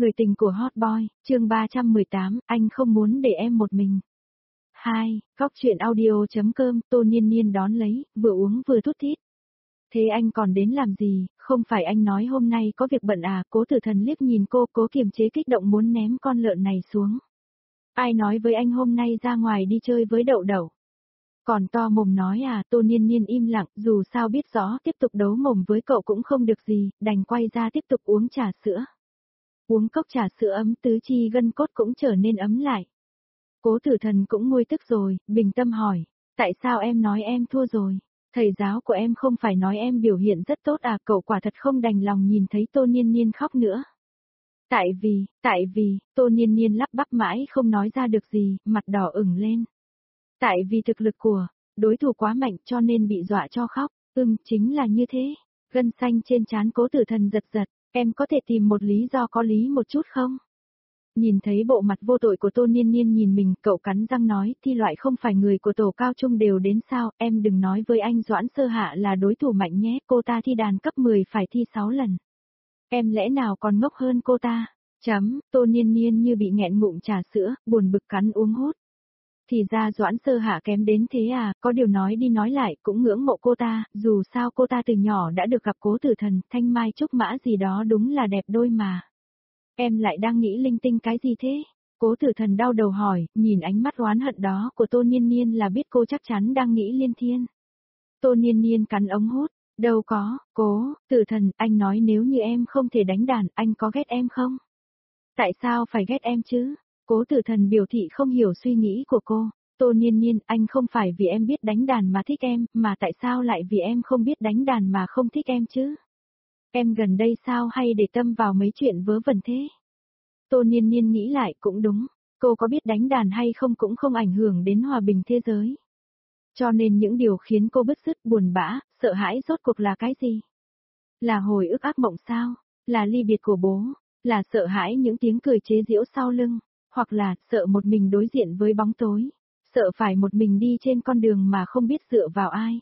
Người tình của Hot Boy, chương 318, anh không muốn để em một mình. 2. Góc truyện audio.com, Tô Niên Niên đón lấy, vừa uống vừa thút thít. Thế anh còn đến làm gì, không phải anh nói hôm nay có việc bận à? Cố Tử Thần liếc nhìn cô, cố kiềm chế kích động muốn ném con lợn này xuống. Ai nói với anh hôm nay ra ngoài đi chơi với Đậu Đậu? Còn to mồm nói à? Tô Niên Niên im lặng, dù sao biết rõ tiếp tục đấu mồm với cậu cũng không được gì, đành quay ra tiếp tục uống trà sữa. Uống cốc trà sữa ấm tứ chi gân cốt cũng trở nên ấm lại. Cố Tử Thần cũng nguôi tức rồi, bình tâm hỏi, tại sao em nói em thua rồi? Thầy giáo của em không phải nói em biểu hiện rất tốt à? Cậu quả thật không đành lòng nhìn thấy Tô Niên Niên khóc nữa. Tại vì, Tô Niên Niên lắp bắp mãi không nói ra được gì, mặt đỏ ửng lên. Tại vì thực lực của đối thủ quá mạnh cho nên bị dọa cho khóc, chính là như thế. Gân xanh trên trán Cố Tử Thần giật giật, em có thể tìm một lý do có lý một chút không? Nhìn thấy bộ mặt vô tội của Tô Niên Niên nhìn mình, cậu cắn răng nói, thi loại không phải người của tổ cao trung đều đến sao, em đừng nói với anh Doãn Sơ Hạ là đối thủ mạnh nhé, cô ta thi đàn cấp 10 phải thi 6 lần. Em lẽ nào còn ngốc hơn cô ta? Tô Niên Niên như bị nghẹn ngụm trà sữa, buồn bực cắn uống hút. Thì ra Doãn Sơ Hạ kém đến thế à, có điều nói đi nói lại cũng ngưỡng mộ cô ta, dù sao cô ta từ nhỏ đã được gặp Cố Tử Thần, thanh mai trúc mã gì đó đúng là đẹp đôi mà. Em lại đang nghĩ linh tinh cái gì thế? Cố Tử Thần đau đầu hỏi, nhìn ánh mắt oán hận đó của Tô Niên Niên là biết cô chắc chắn đang nghĩ liên thiên. Tô Niên Niên cắn ống hút, đâu có, Cố Tử Thần, anh nói nếu như em không thể đánh đàn, anh có ghét em không? Tại sao phải ghét em chứ? Cố Tử Thần biểu thị không hiểu suy nghĩ của cô. Tô Niên Niên, anh không phải vì em biết đánh đàn mà thích em, mà tại sao lại vì em không biết đánh đàn mà không thích em chứ? Em gần đây sao hay để tâm vào mấy chuyện vớ vẩn thế? Tô Niên Niên nghĩ lại cũng đúng, cô có biết đánh đàn hay không cũng không ảnh hưởng đến hòa bình thế giới. Cho nên những điều khiến cô bứt rứt buồn bã, sợ hãi rốt cuộc là cái gì? Là hồi ức ác mộng sao? Là ly biệt của bố? Là sợ hãi những tiếng cười chế giễu sau lưng? Hoặc là sợ một mình đối diện với bóng tối? Sợ phải một mình đi trên con đường mà không biết dựa vào ai?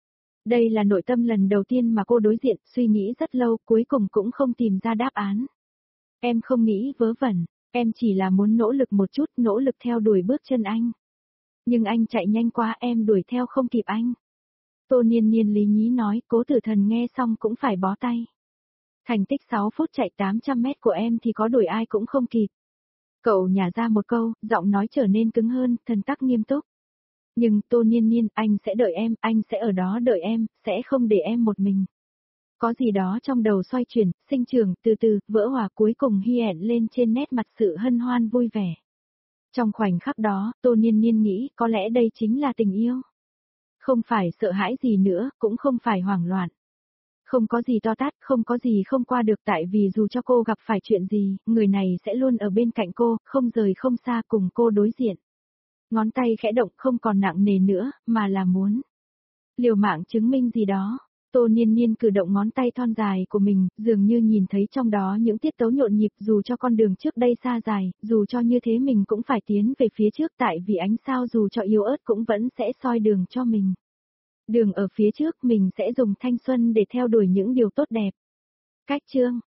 Đây là nội tâm lần đầu tiên mà cô đối diện, suy nghĩ rất lâu, cuối cùng cũng không tìm ra đáp án. Em không nghĩ vớ vẩn, em chỉ là muốn nỗ lực một chút, nỗ lực theo đuổi bước chân anh. Nhưng anh chạy nhanh quá, em đuổi theo không kịp anh. Tô Niên Niên lý nhí nói, Cố Tử Thần nghe xong cũng phải bó tay. Thành tích 6 phút chạy 800 mét của em thì có đuổi ai cũng không kịp. Cậu nhả ra một câu, giọng nói trở nên cứng hơn, thần sắc nghiêm túc. Nhưng Tô Niên Niên, anh sẽ đợi em, anh sẽ ở đó đợi em, sẽ không để em một mình. Có gì đó trong đầu xoay chuyển, sinh trưởng, từ từ, vỡ hòa cuối cùng hiện lên trên nét mặt sự hân hoan vui vẻ. Trong khoảnh khắc đó, Tô Niên Niên nghĩ có lẽ đây chính là tình yêu. Không phải sợ hãi gì nữa, cũng không phải hoảng loạn. Không có gì to tát, không có gì không qua được tại vì dù cho cô gặp phải chuyện gì, người này sẽ luôn ở bên cạnh cô, không rời không xa cùng cô đối diện. Ngón tay khẽ động không còn nặng nề nữa, mà là muốn liều mạng chứng minh gì đó. Tô Niên Niên cử động ngón tay thon dài của mình, dường như nhìn thấy trong đó những tiết tấu nhộn nhịp dù cho con đường trước đây xa dài, dù cho như thế mình cũng phải tiến về phía trước tại vì ánh sao dù cho yếu ớt cũng vẫn sẽ soi đường cho mình. Đường ở phía trước mình sẽ dùng thanh xuân để theo đuổi những điều tốt đẹp. Cách chương